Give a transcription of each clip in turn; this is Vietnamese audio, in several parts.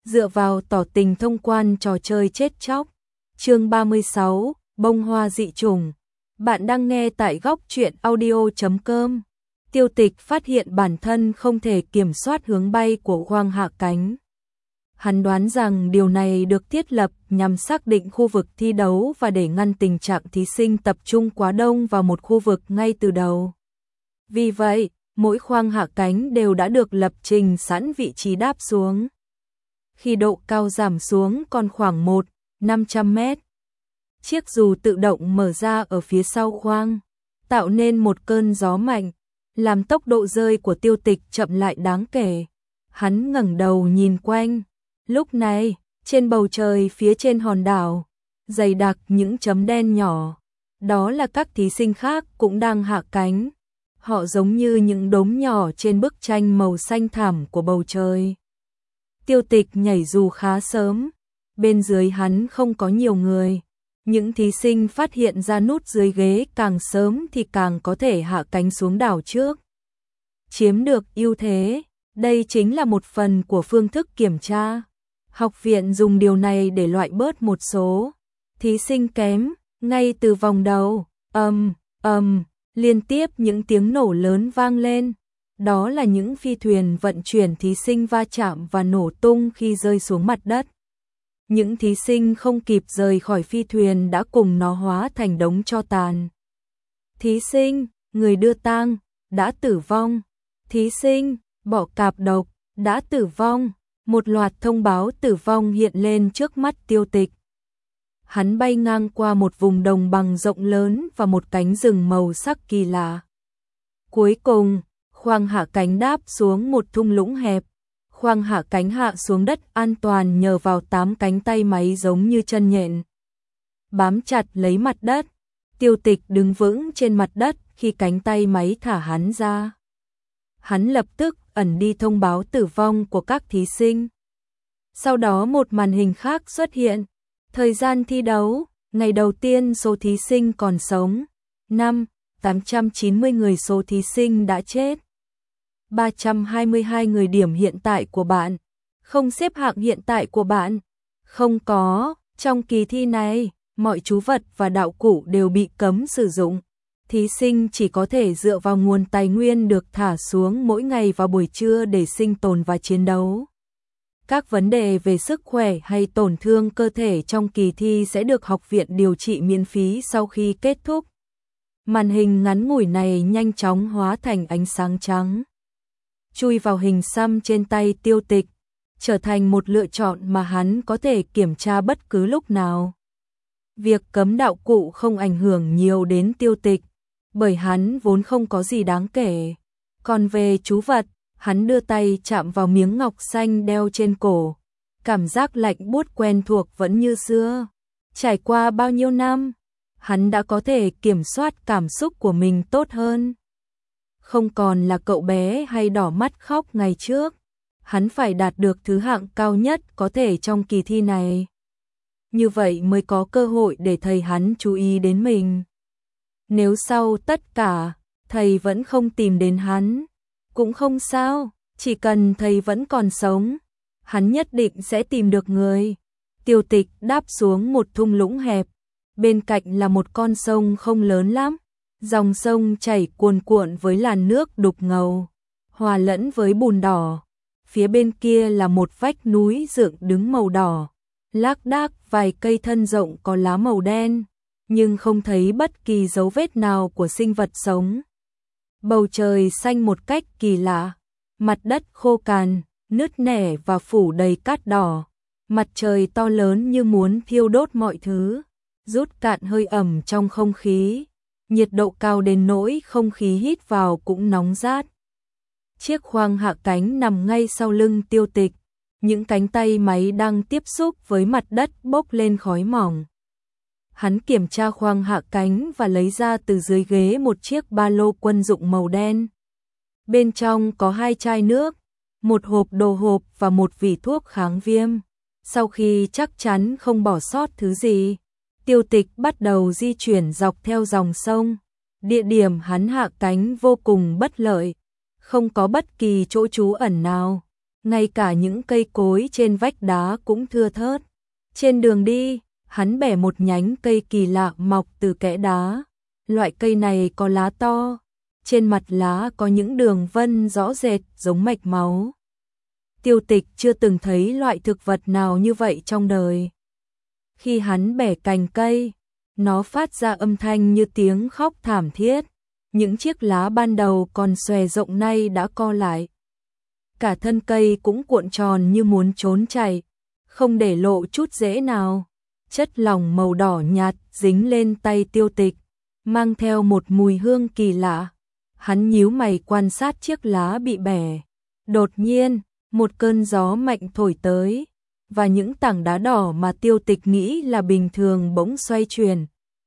dựa vào tỏ tình thông quan trò chơi chết chóc. Chương 36, bông hoa dị chủng. Bạn đang nghe tại góc truyện audio.com. Tiêu Tịch phát hiện bản thân không thể kiểm soát hướng bay của khoang hạ cánh. Hắn đoán rằng điều này được thiết lập nhằm xác định khu vực thi đấu và để ngăn tình trạng thí sinh tập trung quá đông vào một khu vực ngay từ đầu. Vì vậy, mỗi khoang hạ cánh đều đã được lập trình sẵn vị trí đáp xuống. Khi độ cao giảm xuống còn khoảng 500 mét, chiếc dù tự động mở ra ở phía sau khoang, tạo nên một cơn gió mạnh, làm tốc độ rơi của Tiêu Tịch chậm lại đáng kể. Hắn ngẩng đầu nhìn quanh. Lúc này, trên bầu trời phía trên hòn đảo, dày đặc những chấm đen nhỏ. Đó là các thí sinh khác cũng đang hạ cánh. Họ giống như những đốm nhỏ trên bức tranh màu xanh thẳm của bầu trời. Tiêu Tịch nhảy dù khá sớm. Bên dưới hắn không có nhiều người. Những thí sinh phát hiện ra nút dưới ghế càng sớm thì càng có thể hạ cánh xuống đảo trước. Chiếm được ưu thế, đây chính là một phần của phương thức kiểm tra. Học viện dùng điều này để loại bớt một số thí sinh kém. Ngay từ vòng đầu, liên tiếp những tiếng nổ lớn vang lên. Đó là những phi thuyền vận chuyển thí sinh va chạm và nổ tung khi rơi xuống mặt đất. Những thí sinh không kịp rời khỏi phi thuyền đã cùng nó hóa thành đống tro tàn. Thí sinh, người đưa tang, đã tử vong. Thí sinh, bỏ cạp độc, đã tử vong. Một loạt thông báo tử vong hiện lên trước mắt Tiêu Tịch. Hắn bay ngang qua một vùng đồng bằng rộng lớn và một cánh rừng màu sắc kỳ lạ. Cuối cùng, khoang hạ cánh đáp xuống một thung lũng hẹp. Khoang hạ cánh hạ xuống đất an toàn nhờ vào 8 cánh tay máy giống như chân nhện. Bám chặt lấy mặt đất, Tiêu Tịch đứng vững trên mặt đất khi cánh tay máy thả hắn ra. Hắn lập tức ẩn đi thông báo tử vong của các thí sinh. Sau đó một màn hình khác xuất hiện. Thời gian thi đấu, ngày đầu tiên số thí sinh còn sống, 890 người số thí sinh đã chết. 322 người điểm hiện tại của bạn. Không xếp hạng hiện tại của bạn. Không có, trong kỳ thi này, mọi trú vật và đạo cụ đều bị cấm sử dụng. Thí sinh chỉ có thể dựa vào nguồn tài nguyên được thả xuống mỗi ngày vào buổi trưa để sinh tồn và chiến đấu. Các vấn đề về sức khỏe hay tổn thương cơ thể trong kỳ thi sẽ được học viện điều trị miễn phí sau khi kết thúc. Màn hình ngắn ngủi này nhanh chóng hóa thành ánh sáng trắng. Chui vào hình xăm trên tay Tiêu Tịch, trở thành một lựa chọn mà hắn có thể kiểm tra bất cứ lúc nào. Việc cấm đạo cụ không ảnh hưởng nhiều đến Tiêu Tịch, bởi hắn vốn không có gì đáng kể. Còn về trú vật, hắn đưa tay chạm vào miếng ngọc xanh đeo trên cổ. Cảm giác lạnh buốt quen thuộc vẫn như xưa. Trải qua bao nhiêu năm, hắn đã có thể kiểm soát cảm xúc của mình tốt hơn. Không còn là cậu bé hay đỏ mắt khóc ngày trước. Hắn phải đạt được thứ hạng cao nhất có thể trong kỳ thi này. Như vậy mới có cơ hội để thầy hắn chú ý đến mình. Nếu sau tất cả, thầy vẫn không tìm đến hắn, cũng không sao, chỉ cần thầy vẫn còn sống, hắn nhất định sẽ tìm được người. Tiêu Tịch đáp xuống một thung lũng hẹp, bên cạnh là một con sông không lớn lắm. Dòng sông chảy cuồn cuộn với làn nước đục ngầu, hòa lẫn với bùn đỏ. Phía bên kia là một vách núi dựng đứng màu đỏ, lác đác vài cây thân rộng có lá màu đen, nhưng không thấy bất kỳ dấu vết nào của sinh vật sống. Bầu trời xanh một cách kỳ lạ, mặt đất khô cằn, nứt nẻ và phủ đầy cát đỏ. Mặt trời to lớn như muốn thiêu đốt mọi thứ, rút cạn hơi ẩm trong không khí. Nhiệt độ cao đến nỗi không khí hít vào cũng nóng rát. Chiếc khoang hạ cánh nằm ngay sau lưng Tiêu Tịch. Những cánh tay máy đang tiếp xúc với mặt đất bốc lên khói mỏng. Hắn kiểm tra khoang hạ cánh và lấy ra từ dưới ghế một chiếc ba lô quân dụng màu đen. Bên trong có 2 chai nước, một hộp đồ hộp và một vỉ thuốc kháng viêm. Sau khi chắc chắn không bỏ sót thứ gì, Tiêu Tịch bắt đầu di chuyển dọc theo dòng sông. Địa điểm hắn hạ cánh vô cùng bất lợi, không có bất kỳ chỗ trú ẩn nào. ngay cả những cây cối trên vách đá cũng thưa thớt. Trên đường đi, hắn bẻ một nhánh cây kỳ lạ mọc từ kẽ đá. Loại cây này có lá to, trên mặt lá có những đường vân rõ rệt giống mạch máu. Tiêu Tịch chưa từng thấy loại thực vật nào như vậy trong đời. Khi hắn bẻ cành cây, nó phát ra âm thanh như tiếng khóc thảm thiết. Những chiếc lá ban đầu còn xòe rộng nay đã co lại. Cả thân cây cũng cuộn tròn như muốn trốn chạy, không để lộ chút rễ nào. Chất lỏng màu đỏ nhạt dính lên tay Tiêu Tịch, mang theo một mùi hương kỳ lạ. Hắn nhíu mày quan sát chiếc lá bị bẻ. Đột nhiên, một cơn gió mạnh thổi tới, và những tảng đá đỏ mà Tiêu Tịch nghĩ là bình thường bỗng xoay chuyển.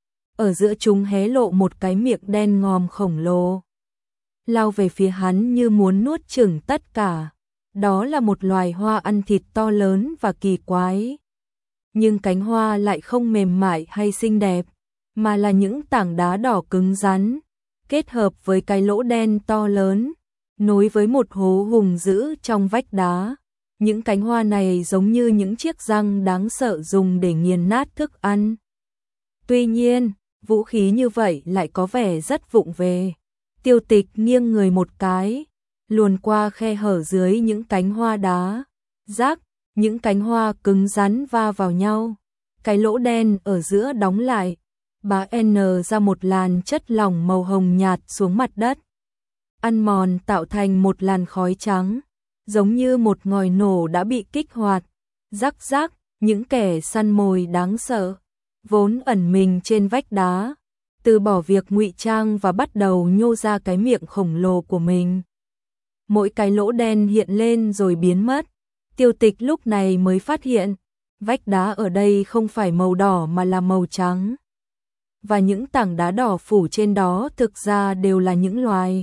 Ở giữa chúng hé lộ một cái miệng đen ngòm khổng lồ, lao về phía hắn như muốn nuốt chửng tất cả. Đó là một loài hoa ăn thịt to lớn và kỳ quái. Nhưng cánh hoa lại không mềm mại hay xinh đẹp, mà là những tảng đá đỏ cứng rắn, kết hợp với cái lỗ đen to lớn, nối với một hố hùng dữ trong vách đá. Những cánh hoa này giống như những chiếc răng đáng sợ dùng để nghiền nát thức ăn. Tuy nhiên, vũ khí như vậy lại có vẻ rất vụng về. Tiêu Tịch nghiêng người một cái, luồn qua khe hở dưới những cánh hoa đá. Rác, những cánh hoa cứng rắn va vào nhau. Cái lỗ đen ở giữa đóng lại, bá N ra một làn chất lỏng màu hồng nhạt xuống mặt đất. Ăn mòn tạo thành một làn khói trắng, giống như một ngòi nổ đã bị kích hoạt. Rắc rắc, những kẻ săn mồi đáng sợ, vốn ẩn mình trên vách đá, từ bỏ việc ngụy trang và bắt đầu nhô ra cái miệng khổng lồ của mình. Mỗi cái lỗ đen hiện lên rồi biến mất. Tiêu Tịch lúc này mới phát hiện, vách đá ở đây không phải màu đỏ mà là màu trắng. Và những tảng đá đỏ phủ trên đó thực ra đều là những loài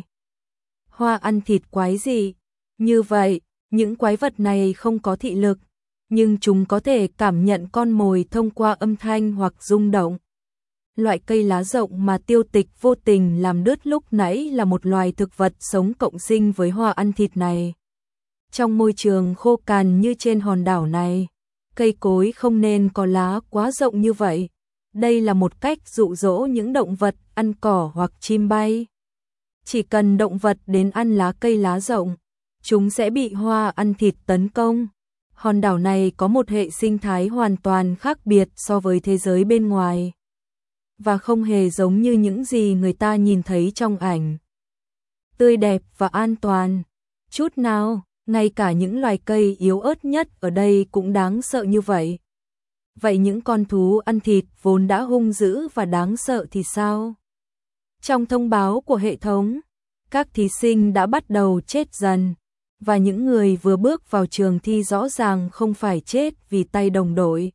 hoa ăn thịt quái dị. Như vậy, những quái vật này không có thị lực, nhưng chúng có thể cảm nhận con mồi thông qua âm thanh hoặc rung động. Loại cây lá rộng mà Tiêu Tịch vô tình làm đứt lúc nãy là một loài thực vật sống cộng sinh với hoa ăn thịt này. Trong môi trường khô cằn như trên hòn đảo này, cây cối không nên có lá quá rộng như vậy. Đây là một cách dụ dỗ những động vật ăn cỏ hoặc chim bay. Chỉ cần động vật đến ăn lá cây lá rộng, chúng sẽ bị hoa ăn thịt tấn công. Hòn đảo này có một hệ sinh thái hoàn toàn khác biệt so với thế giới bên ngoài, và không hề giống như những gì người ta nhìn thấy trong ảnh. Tươi đẹp và an toàn. Chút nào, ngay cả những loài cây yếu ớt nhất ở đây cũng đáng sợ như vậy. Vậy những con thú ăn thịt vốn đã hung dữ và đáng sợ thì sao? Trong thông báo của hệ thống, các thí sinh đã bắt đầu chết dần, và những người vừa bước vào trường thi rõ ràng không phải chết vì tay đồng đội,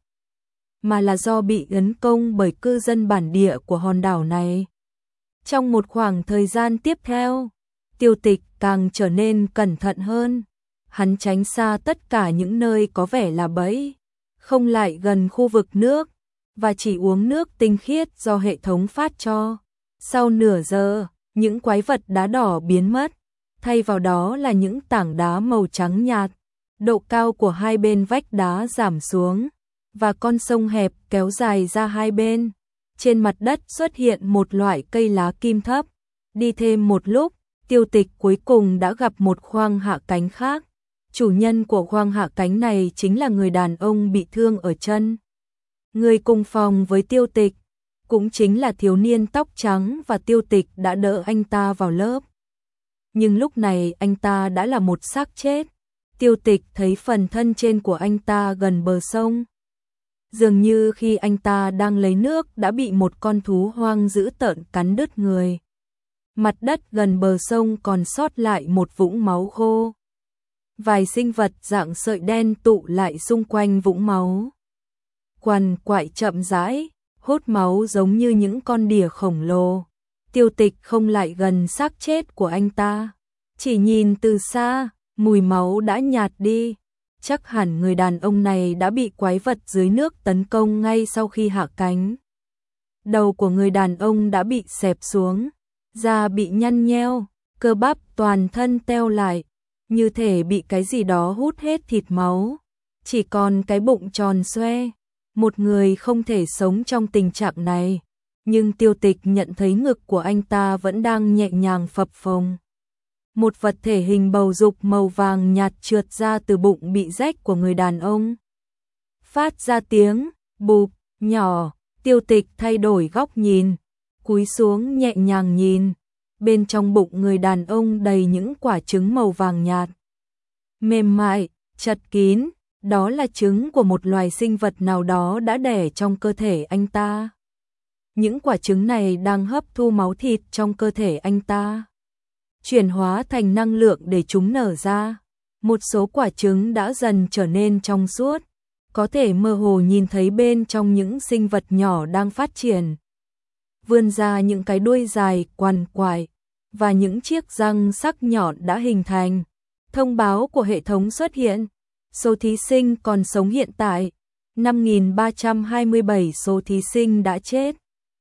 mà là do bị tấn công bởi cư dân bản địa của hòn đảo này. Trong một khoảng thời gian tiếp theo, Tiêu Tịch càng trở nên cẩn thận hơn. Hắn tránh xa tất cả những nơi có vẻ là bẫy, không lại gần khu vực nước, và chỉ uống nước tinh khiết do hệ thống phát cho. Sau nửa giờ, những quái vật đá đỏ biến mất, thay vào đó là những tảng đá màu trắng nhạt. Độ cao của hai bên vách đá giảm xuống, và con sông hẹp kéo dài ra hai bên. Trên mặt đất xuất hiện một loại cây lá kim thấp. Đi thêm một lúc, Tiêu Tịch cuối cùng đã gặp một khoang hạ cánh khác. Chủ nhân của khoang hạ cánh này chính là người đàn ông bị thương ở chân. Người cùng phòng với Tiêu Tịch, cũng chính là thiếu niên tóc trắng, và Tiêu Tịch đã đỡ anh ta vào lớp. Nhưng lúc này anh ta đã là một xác chết. Tiêu Tịch thấy phần thân trên của anh ta gần bờ sông. Dường như khi anh ta đang lấy nước đã bị một con thú hoang dữ tợn cắn đứt người. Mặt đất gần bờ sông còn sót lại một vũng máu khô. Vài sinh vật dạng sợi đen tụ lại xung quanh vũng máu. Quằn quại chậm rãi, hút máu giống như những con đỉa khổng lồ. Tiêu Tịch không lại gần xác chết của anh ta. Chỉ nhìn từ xa, mùi máu đã nhạt đi. Chắc hẳn người đàn ông này đã bị quái vật dưới nước tấn công ngay sau khi hạ cánh. Đầu của người đàn ông đã bị xẹp xuống, da bị nhăn nheo, cơ bắp toàn thân teo lại. như thể bị cái gì đó hút hết thịt máu, chỉ còn cái bụng tròn xoe. Một người không thể sống trong tình trạng này, nhưng Tiêu Tịch nhận thấy ngực của anh ta vẫn đang nhẹ nhàng phập phồng. Một vật thể hình bầu dục màu vàng nhạt trượt ra từ bụng bị rách của người đàn ông. Phát ra tiếng bụp nhỏ, Tiêu Tịch thay đổi góc nhìn, cúi xuống nhẹ nhàng nhìn. Bên trong bụng người đàn ông đầy những quả trứng màu vàng nhạt, mềm mại, chật kín, đó là trứng của một loài sinh vật nào đó đã đẻ trong cơ thể anh ta. Những quả trứng này đang hấp thu máu thịt trong cơ thể anh ta, chuyển hóa thành năng lượng để chúng nở ra. Một số quả trứng đã dần trở nên trong suốt, có thể mơ hồ nhìn thấy bên trong những sinh vật nhỏ đang phát triển, vươn ra những cái đuôi dài quằn quại và những chiếc răng sắc nhọn đã hình thành. Thông báo của hệ thống xuất hiện. Số thí sinh còn sống hiện tại 5.327, số thí sinh đã chết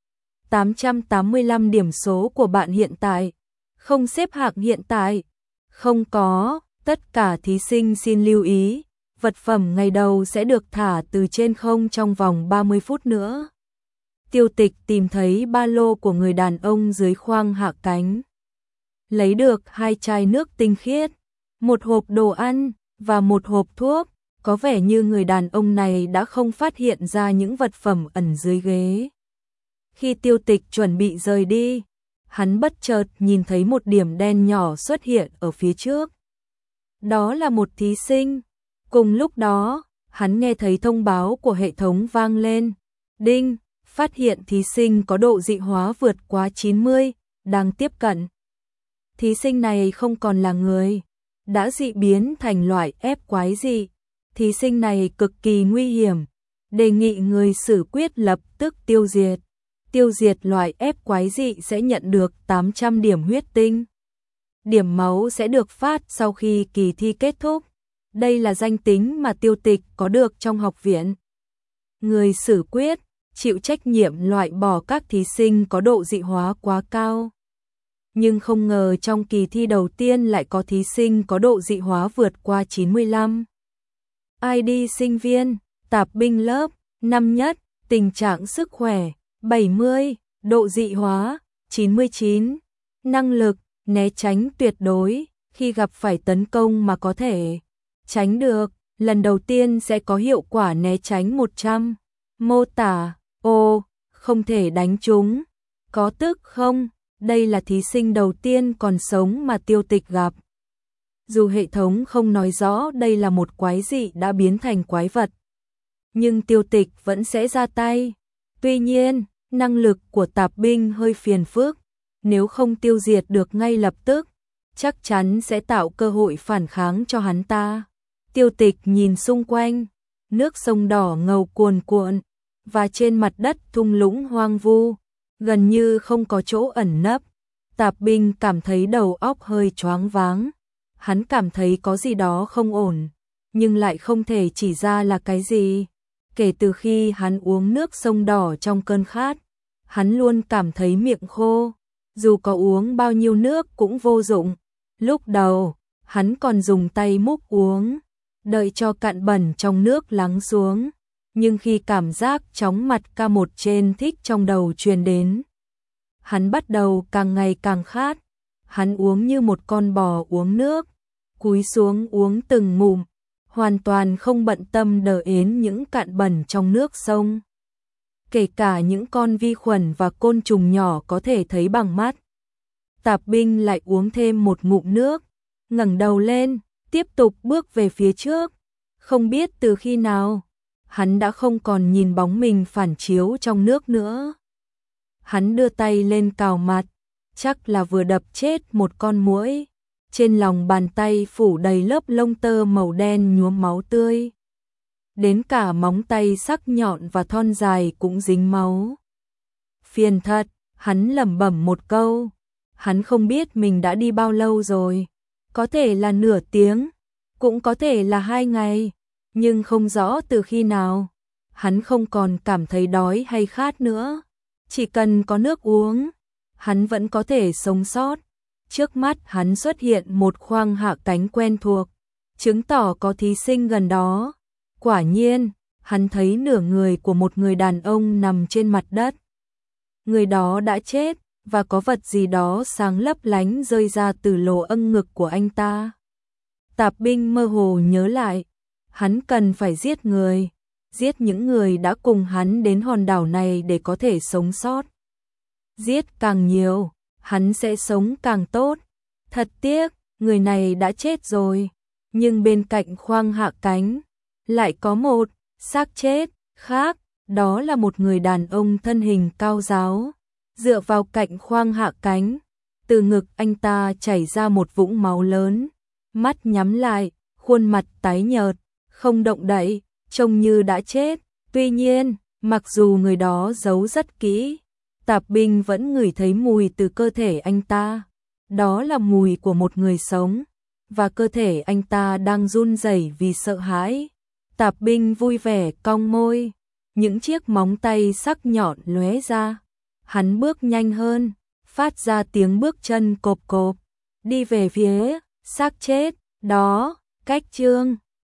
885. Điểm số của bạn hiện tại. Không xếp hạng hiện tại. Không có. Tất cả thí sinh xin lưu ý, vật phẩm ngày đầu sẽ được thả từ trên không trong vòng 30 phút nữa. Tiêu Tịch tìm thấy ba lô của người đàn ông dưới khoang hạ cánh, lấy được 2 chai nước tinh khiết, một hộp đồ ăn và một hộp thuốc. Có vẻ như người đàn ông này đã không phát hiện ra những vật phẩm ẩn dưới ghế. Khi Tiêu Tịch chuẩn bị rời đi, hắn bất chợt nhìn thấy một điểm đen nhỏ xuất hiện ở phía trước. Đó là một thí sinh. Cùng lúc đó, hắn nghe thấy thông báo của hệ thống vang lên. Đinh, phát hiện thí sinh có độ dị hóa vượt quá 90, đang tiếp cận. Thí sinh này không còn là người, đã dị biến thành loại ép quái dị. Thí sinh này cực kỳ nguy hiểm, đề nghị người xử quyết lập tức tiêu diệt. Tiêu diệt loại ép quái dị sẽ nhận được 800 điểm huyết tinh. Điểm máu sẽ được phát sau khi kỳ thi kết thúc. Đây là danh tính mà Tiêu Tịch có được trong học viện. Người xử quyết chịu trách nhiệm loại bỏ các thí sinh có độ dị hóa quá cao. Nhưng không ngờ trong kỳ thi đầu tiên lại có thí sinh có độ dị hóa vượt qua 95. ID sinh viên, tạp binh lớp, năm nhất, tình trạng sức khỏe, 70, độ dị hóa, 99, năng lực, né tránh tuyệt đối, khi gặp phải tấn công mà có thể tránh được, lần đầu tiên sẽ có hiệu quả né tránh 100. Mô tả, không thể đánh chúng, có tức không? Đây là thí sinh đầu tiên còn sống mà Tiêu Tịch gặp. Dù hệ thống không nói rõ đây là một quái dị đã biến thành quái vật, nhưng Tiêu Tịch vẫn sẽ ra tay. Tuy nhiên, năng lực của tạp binh hơi phiền phức, nếu không tiêu diệt được ngay lập tức, chắc chắn sẽ tạo cơ hội phản kháng cho hắn ta. Tiêu Tịch nhìn xung quanh, nước sông đỏ ngầu cuồn cuộn, và trên mặt đất thung lũng hoang vu, gần như không có chỗ ẩn nấp. Tạp binh cảm thấy đầu óc hơi choáng váng. Hắn cảm thấy có gì đó không ổn, nhưng lại không thể chỉ ra là cái gì. Kể từ khi hắn uống nước sông đỏ trong cơn khát, hắn luôn cảm thấy miệng khô, dù có uống bao nhiêu nước cũng vô dụng. Lúc đầu, hắn còn dùng tay múc uống, đợi cho cặn bẩn trong nước lắng xuống. Nhưng khi cảm giác chóng mặt K1 trên thích trong đầu truyền đến, hắn bắt đầu càng ngày càng khát. Hắn uống như một con bò uống nước, cúi xuống uống từng ngụm, hoàn toàn không bận tâm đờ ến những cặn bẩn trong nước sông. Kể cả những con vi khuẩn và côn trùng nhỏ có thể thấy bằng mắt. Tạp binh lại uống thêm một ngụm nước, ngẩng đầu lên, tiếp tục bước về phía trước. Không biết từ khi nào, hắn đã không còn nhìn bóng mình phản chiếu trong nước nữa. Hắn đưa tay lên cào mặt, chắc là vừa đập chết một con muỗi. Trên lòng bàn tay phủ đầy lớp lông tơ màu đen nhuốm máu tươi. Đến cả móng tay sắc nhọn và thon dài cũng dính máu. Phiền thật, hắn lẩm bẩm một câu. Hắn không biết mình đã đi bao lâu rồi. Có thể là nửa tiếng, cũng có thể là 2 ngày, nhưng không rõ từ khi nào. Hắn không còn cảm thấy đói hay khát nữa. Chỉ cần có nước uống, hắn vẫn có thể sống sót. Trước mắt hắn xuất hiện một khoang hạ cánh quen thuộc, chứng tỏ có thí sinh gần đó. Quả nhiên, hắn thấy nửa người của một người đàn ông nằm trên mặt đất. Người đó đã chết, và có vật gì đó sáng lấp lánh rơi ra từ lỗ âng ngực của anh ta. Tạp binh mơ hồ nhớ lại, hắn cần phải giết người, giết những người đã cùng hắn đến hòn đảo này để có thể sống sót. Giết càng nhiều, hắn sẽ sống càng tốt. Thật tiếc, người này đã chết rồi, nhưng bên cạnh khoang hạ cánh lại có một xác chết khác, đó là một người đàn ông thân hình cao ráo, dựa vào cạnh khoang hạ cánh, từ ngực anh ta chảy ra một vũng máu lớn, mắt nhắm lại, khuôn mặt tái nhợt, không động đậy, trông như đã chết. Tuy nhiên, mặc dù người đó giấu rất kỹ, Tạp binh vẫn ngửi thấy mùi từ cơ thể anh ta. Đó là mùi của một người sống, và cơ thể anh ta đang run rẩy vì sợ hãi. Tạp binh vui vẻ cong môi, những chiếc móng tay sắc nhọn lóe ra. Hắn bước nhanh hơn, phát ra tiếng bước chân cộp cộp, đi về phía xác chết đó. Cách chương